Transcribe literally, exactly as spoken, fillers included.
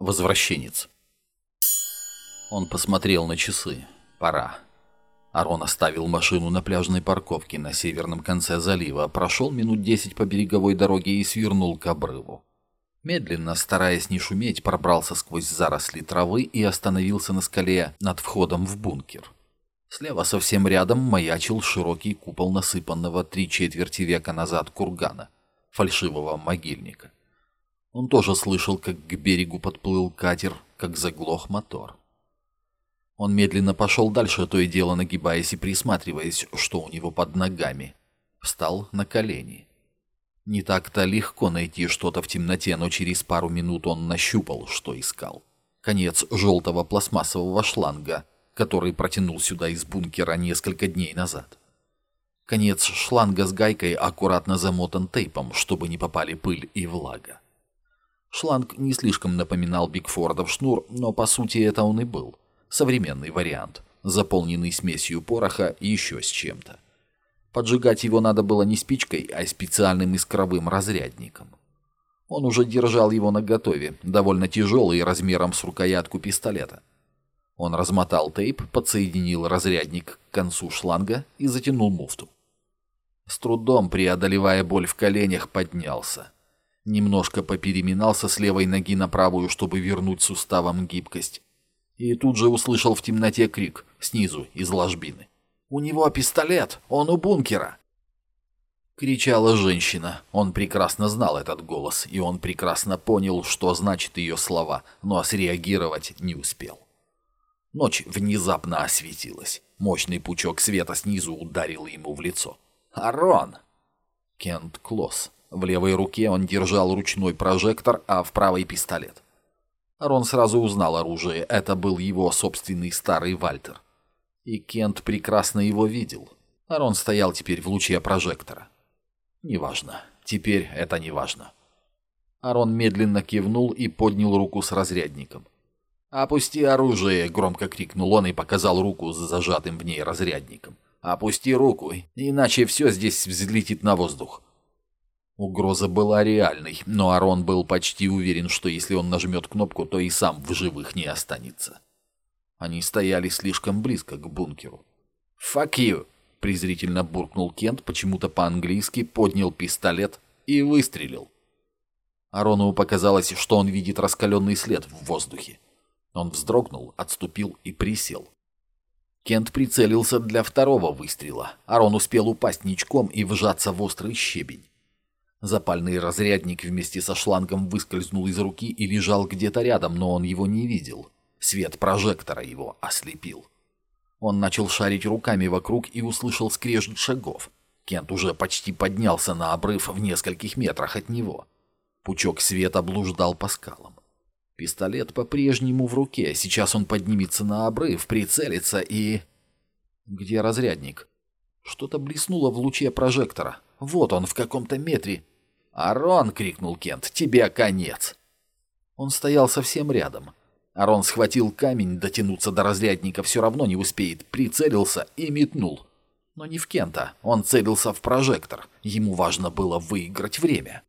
Возвращенец. Он посмотрел на часы. Пора. Арон оставил машину на пляжной парковке на северном конце залива, прошел минут десять по береговой дороге и свернул к обрыву. Медленно, стараясь не шуметь, пробрался сквозь заросли травы и остановился на скале над входом в бункер. Слева совсем рядом маячил широкий купол насыпанного три четверти века назад кургана, фальшивого могильника. Он тоже слышал, как к берегу подплыл катер, как заглох мотор. Он медленно пошел дальше, то и дело нагибаясь и присматриваясь, что у него под ногами. Встал на колени. Не так-то легко найти что-то в темноте, но через пару минут он нащупал, что искал. Конец желтого пластмассового шланга, который протянул сюда из бункера несколько дней назад. Конец шланга с гайкой аккуратно замотан тейпом, чтобы не попали пыль и влага. Шланг не слишком напоминал Бигфордов шнур, но по сути это он и был. Современный вариант, заполненный смесью пороха и еще с чем-то. Поджигать его надо было не спичкой, а специальным искровым разрядником. Он уже держал его наготове, довольно тяжелый, размером с рукоятку пистолета. Он размотал тейп, подсоединил разрядник к концу шланга и затянул муфту. С трудом, преодолевая боль в коленях, поднялся. Немножко попереминался с левой ноги на правую, чтобы вернуть суставам гибкость. И тут же услышал в темноте крик снизу, из ложбины. «У него пистолет! Он у бункера!» Кричала женщина. Он прекрасно знал этот голос, и он прекрасно понял, что значит ее слова, но среагировать не успел. Ночь внезапно осветилась. Мощный пучок света снизу ударил ему в лицо. «Арон!» Кент Клосс. В левой руке он держал ручной прожектор, а в правой пистолет. Арон сразу узнал оружие. Это был его собственный старый Вальтер. И Кент прекрасно его видел. Арон стоял теперь в луче прожектора. Неважно. Теперь это неважно. Арон медленно кивнул и поднял руку с разрядником. «Опусти оружие!» — громко крикнул он и показал руку с зажатым в ней разрядником. «Опусти руку, иначе все здесь взлетит на воздух». Угроза была реальной, но Арон был почти уверен, что если он нажмет кнопку, то и сам в живых не останется. Они стояли слишком близко к бункеру. «Fuck you!» — презрительно буркнул Кент, почему-то по-английски поднял пистолет и выстрелил. Арону показалось, что он видит раскаленный след в воздухе. Он вздрогнул, отступил и присел. Кент прицелился для второго выстрела. Арон успел упасть ничком и вжаться в острый щебень. Запальный разрядник вместе со шлангом выскользнул из руки и лежал где-то рядом, но он его не видел. Свет прожектора его ослепил. Он начал шарить руками вокруг и услышал скрежет шагов. Кент уже почти поднялся на обрыв в нескольких метрах от него. Пучок света блуждал по скалам. Пистолет по-прежнему в руке. Сейчас он поднимется на обрыв, прицелится и... Где разрядник? Что-то блеснуло в луче прожектора. Вот он в каком-то метре. «Арон!» — крикнул Кент. «Тебе конец!» Он стоял совсем рядом. Арон схватил камень, дотянуться до разрядника все равно не успеет, прицелился и метнул. Но не в Кента, он целился в прожектор. Ему важно было выиграть время.